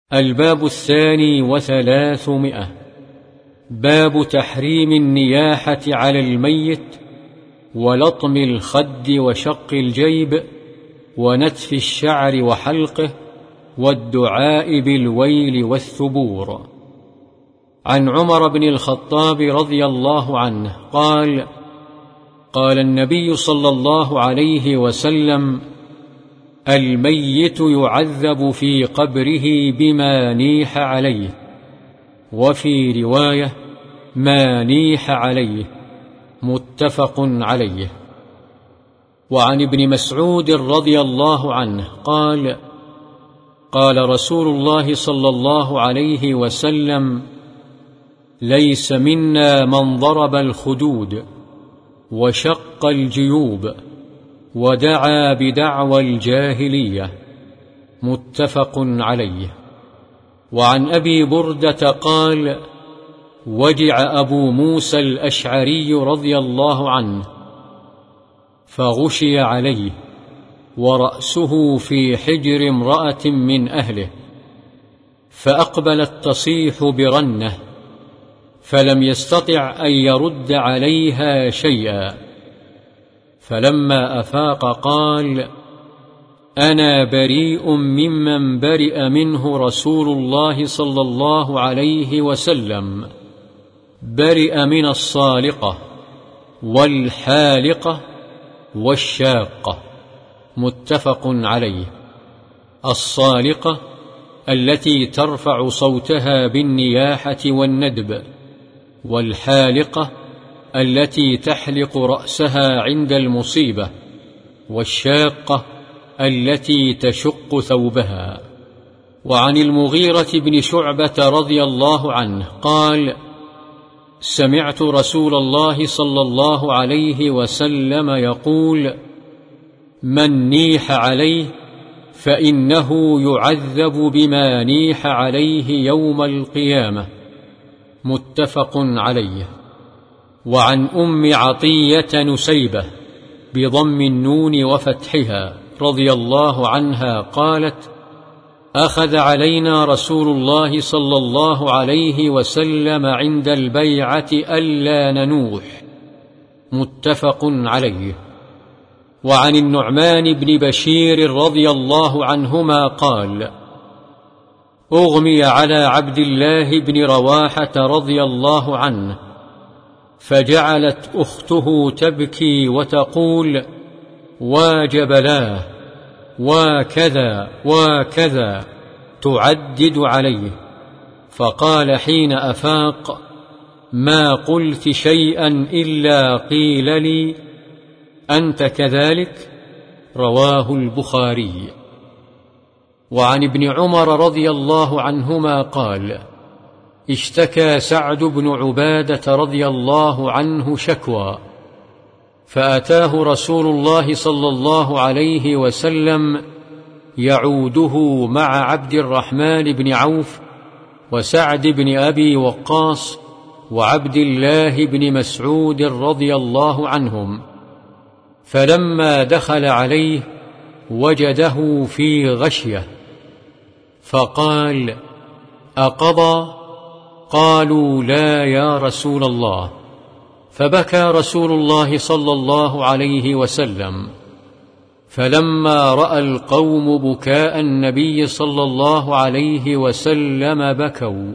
الباب 32. باب تحريم النياحة على الميت ولطم الخد وشق الجيب ونتف الشعر وحلقه والدعاء بالويل والثبور. عن عمر بن الخطاب رضي الله عنه قال: قال النبي صلى الله عليه وسلم: الميت يعذب في قبره بما نيح عليه، وفي رواية ما نيح عليه، متفق عليه. وعن ابن مسعود رضي الله عنه قال: قال رسول الله صلى الله عليه وسلم: ليس منا من ضرب الخدود وشق الجيوب ودعا بدعوى الجاهلية، متفق عليه. وعن أبي بردة قال: وجع أبو موسى الأشعري رضي الله عنه فغشي عليه ورأسه في حجر امرأة من أهله، فأقبلت تصيح برنة فلم يستطع أن يرد عليها شيئا، فلما أفاق قال: أنا بريء ممن برئ منه رسول الله صلى الله عليه وسلم، برئ من الصالقة والحالقة والشاقة، متفق عليه. الصالقة التي ترفع صوتها بالنياحة والندب، والحالقة التي تحلق رأسها عند المصيبة، والشاقة التي تشق ثوبها. وعن المغيرة بن شعبة رضي الله عنه قال: سمعت رسول الله صلى الله عليه وسلم يقول: من نيح عليه فإنه يعذب بما نيح عليه يوم القيامة، متفق عليه. وعن أم عطية نسيبة بضم النون وفتحها رضي الله عنها قالت: أخذ علينا رسول الله صلى الله عليه وسلم عند البيعة ألا ننوح، متفق عليه. وعن النعمان بن بشير رضي الله عنهما قال: أغمي على عبد الله بن رواحة رضي الله عنه، فجعلت أخته تبكي وتقول: واجبلاه وكذا وكذا، تعدد عليه، فقال حين أفاق: ما قلت شيئا إلا قيل لي أنت كذلك، رواه البخاري. وعن ابن عمر رضي الله عنهما قال: اشتكى سعد بن عبادة رضي الله عنه شكوى، فأتاه رسول الله صلى الله عليه وسلم يعوده مع عبد الرحمن بن عوف وسعد بن أبي وقاص وعبد الله بن مسعود رضي الله عنهم، فلما دخل عليه وجده في غشية، فقال: أقضى؟ قالوا: لا يا رسول الله. فبكى رسول الله صلى الله عليه وسلم، فلما رأى القوم بكاء النبي صلى الله عليه وسلم بكوا.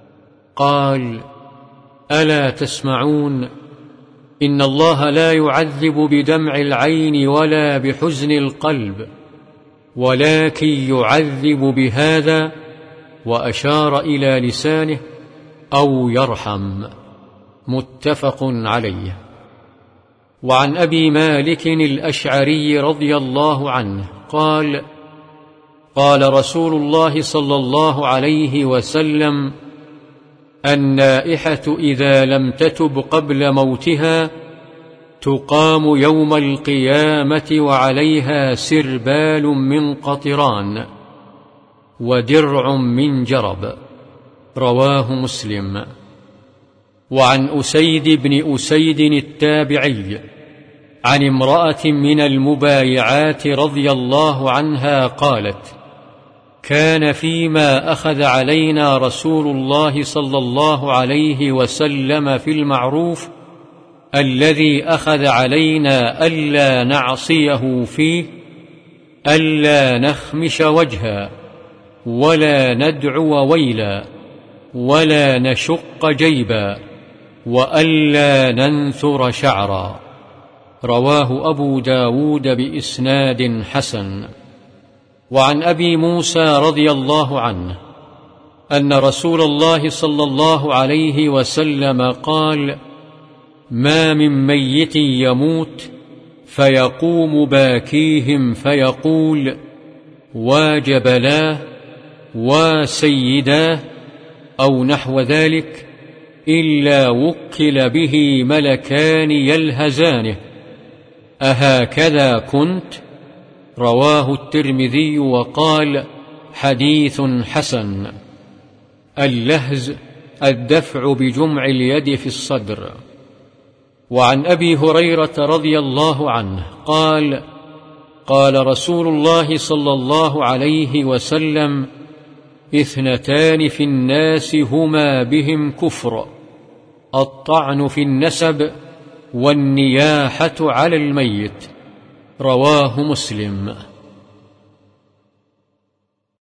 قال: ألا تسمعون؟ إن الله لا يعذب بدمع العين ولا بحزن القلب، ولكن يعذب بهذا، وأشار إلى لسانه، أو يرحم، متفق عليه. وعن أبي مالك الأشعري رضي الله عنه قال: قال رسول الله صلى الله عليه وسلم: النائحة إذا لم تتب قبل موتها تقام يوم القيامة وعليها سربال من قطران ودرع من جرب، رواه مسلم. وعن أسيد بن أسيد التابعي عن امرأة من المبايعات رضي الله عنها قالت: كان فيما أخذ علينا رسول الله صلى الله عليه وسلم في المعروف الذي أخذ علينا ألا نعصيه فيه ألا نخمش وجها ولا ندعو ويلا ولا نشق جيبا وألا ننثر شعرا. رواه أبو داود بإسناد حسن. وعن أبي موسى رضي الله عنه أن رسول الله صلى الله عليه وسلم قال: ما من ميت يموت فيقوم باكيهم فيقول: واجبلاه وسيداه أو نحو ذلك، إلا وكل به ملكان يلهزانه: أهكذا كنت؟ رواه الترمذي وقال: حديث حسن. اللهز الدفع بجمع اليد في الصدر. وعن أبي هريرة رضي الله عنه قال: قال رسول الله صلى الله عليه وسلم: اثنتان في الناس هما بهم كفر: الطعن في النسب والنياحة على الميت. رواه مسلم.